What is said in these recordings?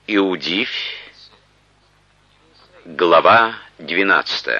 Иудивь, глава 12.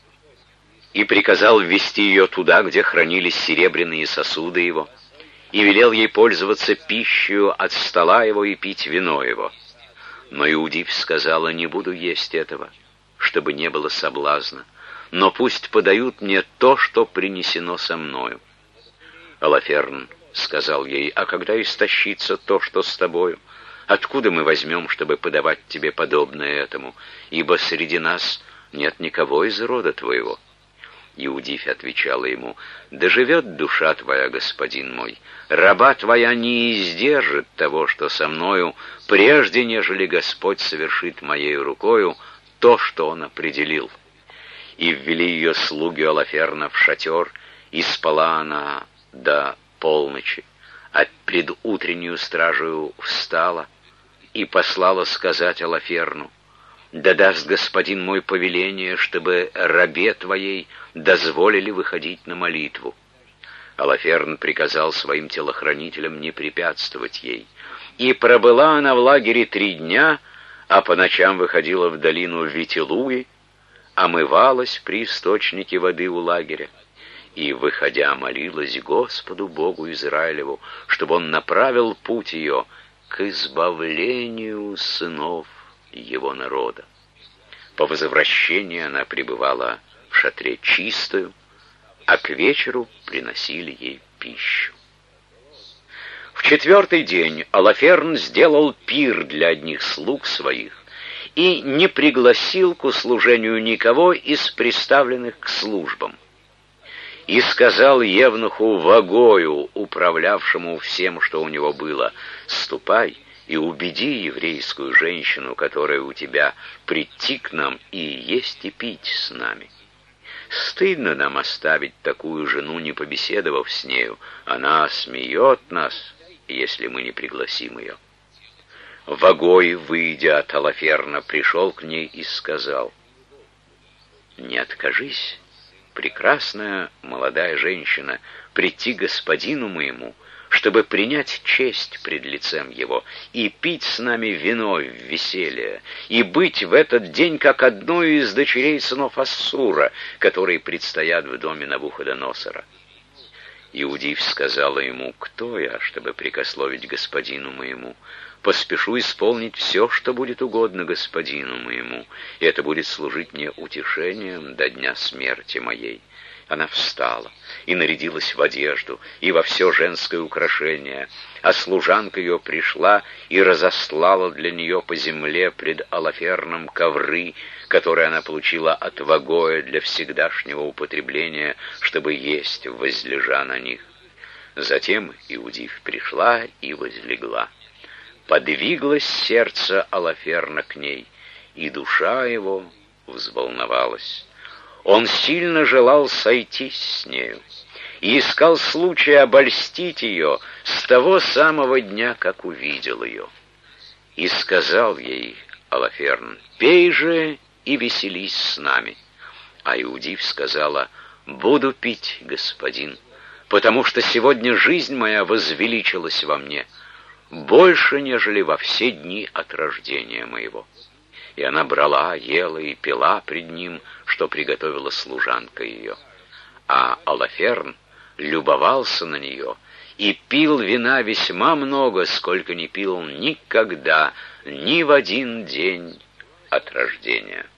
И приказал ввести ее туда, где хранились серебряные сосуды его, и велел ей пользоваться пищей от стола его и пить вино его. Но Иудивь сказала: не буду есть этого, чтобы не было соблазна, но пусть подают мне то, что принесено со мною. Алаферн сказал ей: а когда истощится то, что с тобою, откуда мы возьмем, чтобы подавать тебе подобное этому, ибо среди нас нет никого из рода твоего? Иудивь отвечала ему: да живет душа твоя, господин мой, раба твоя не издержит того, что со мною, прежде нежели Господь совершит моею рукою то, что Он определил. И ввели ее слуги Алаферна в шатер, и спала она до полночи, а предутреннюю стражею встала и послала сказать Алаферну: да даст господин мой повеление, чтобы рабе твоей дозволили выходить на молитву. Алаферн приказал своим телохранителям не препятствовать ей. И пробыла она в лагере 3 дня, а по ночам выходила в долину Витилуи, омывалась при источнике воды у лагеря. И, выходя, молилась Господу Богу Израилеву, чтобы Он направил путь ее к избавлению сынов его народа. По возвращении она пребывала в шатре чистою, а к вечеру приносили ей пищу. В 4-й день Алаферн сделал пир для одних слуг своих и не пригласил к услужению никого из приставленных к службам. И сказал евнуху Вагою, управлявшему всем, что у него было: ступай и убеди еврейскую женщину, которая у тебя, прийти к нам и есть и пить с нами. Стыдно нам оставить такую жену, не побеседовав с нею. Она смеет нас, если мы не пригласим ее. Вагой, выйдя от Алаферна, пришел к ней и сказал: не откажись, прекрасная молодая женщина, прийти господину моему, чтобы принять честь пред лицем его, и пить с нами вино в веселье, и быть в этот день как одной из дочерей сынов Ассура, которые предстоят в доме Навуходоносора. Иудивь сказала ему: кто я, чтобы прикословить господину моему? Поспешу исполнить все, что будет угодно господину моему, и это будет служить мне утешением до дня смерти моей. Она встала и нарядилась в одежду и во все женское украшение, а служанка ее пришла и разослала для нее по земле пред Алаферном ковры, которые она получила от Вагоя для всегдашнего употребления, чтобы есть, возлежа на них. Затем Иудивь пришла и возлегла. Подвиглось сердце Алаферна к ней, и душа его взволновалась. Он сильно желал сойтись с нею и искал случая обольстить ее с того самого дня, как увидел ее. И сказал ей Алаферн: пей же и веселись с нами. А Иудивь сказала: буду пить, господин, потому что сегодня жизнь моя возвеличилась во мне больше, нежели во все дни от рождения моего. И она брала, ела и пила пред ним, что приготовила служанка ее. А Алаферн любовался на нее и пил вина весьма много, сколько не пил никогда, ни в один день от рождения.